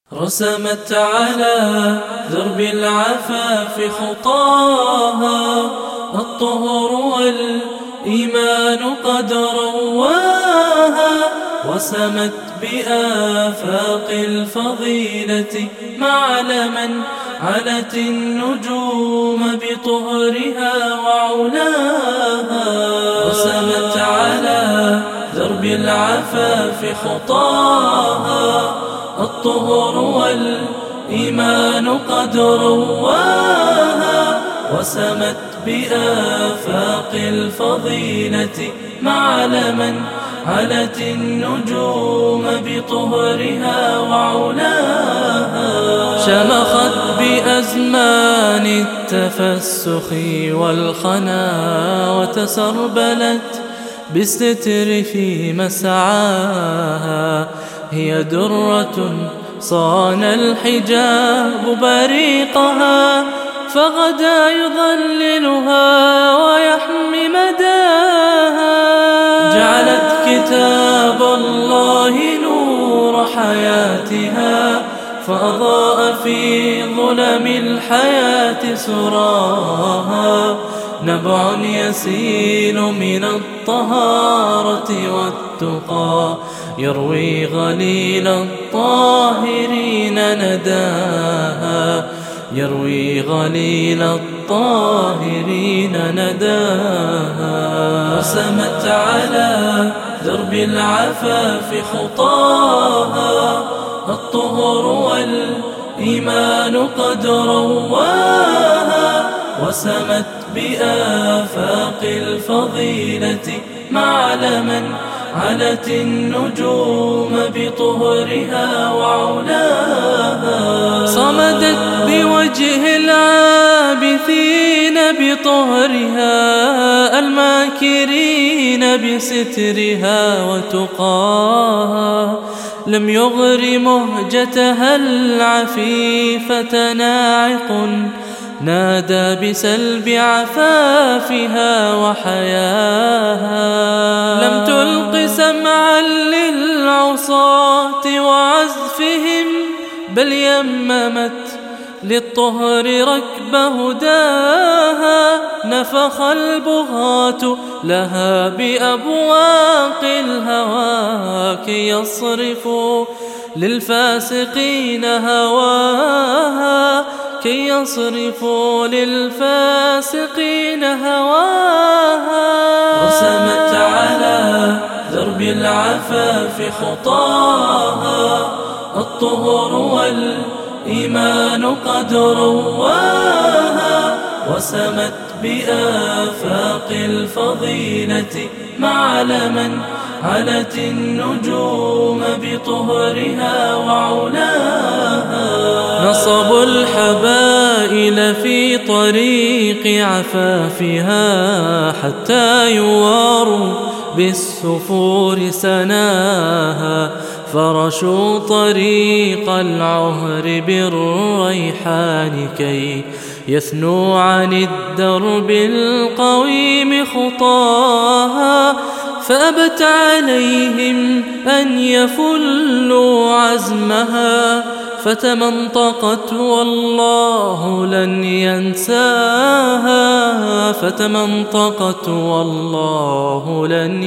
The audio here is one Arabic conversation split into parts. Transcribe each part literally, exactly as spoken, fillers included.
رسمت على درب العفاف خطاها، الطهر والإيمان قد رواها، وسمت بآفاق الفضيلة معلما علت النجوم بطهرها وعلاها. رسمت على درب العفاف خطاها، الطهر والإيمان قد رواها، وسمت بآفاق الفضيلة معلما علت النجوم بطهرها وعلاها. شمخت بأزمان التفسخ والخنا، وتسربلت بالستر في مسعاها، هي درة صان الحجاب بريقها، فغدا يظللها ويحمي مداها. جعلت كتاب الله نور حياتها، فأضاء في ظلم الحياة سراها، نبع يسيل من الطهارة والتقى، يروي غليل الطاهرين نداها، يروي غليل الطاهرين نداها. رسمت على درب العفاف خطاها، الطهر والإيمان قد رواها، وسمت بآفاق الفضيلة معلما علت النجوم بطهرها وعلاها. صمدت بوجه العابثين بطهرها، الماكرين بسترها وتقاها، لم يغر مهجتها العفيفة ناعق، نادى بسلب عفافها وحياها. لم تلق سمعا للعصاة وعزفهم، بل يممت للطهر ركب هداها، نفخ البغاة لها بأبواق الهوى، كي يصرفوا للفاسقين هواها، كي يصرفوا للفاسقين هواها. رسمت على درب العفاف خطاها، الطهر والإيمان قد رواها، وسمت بآفاق الفضيلة معلما علت النجوم بطهرها وعلاها. نصبوا الحبائل في طريق عفافها، حتى يواروا بالسفور سناها، فرشوا طريق العهر بالريحان، كي يثنوا عن الدرب القويم خطاها، فأبت عليهم أن يفلوا عزمها، فتمنطقت والله لن ينساها، فتمنطقت والله لن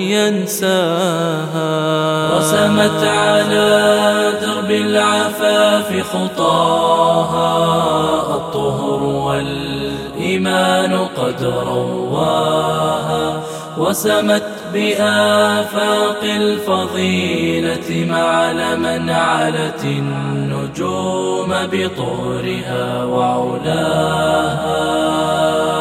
ينساها. رسمت على درب العفاف خطاها، الطهر والإيمان قد رواها، وسمت بآفاق الفضيلة معلما علت النجوم بطهرها وعلاها.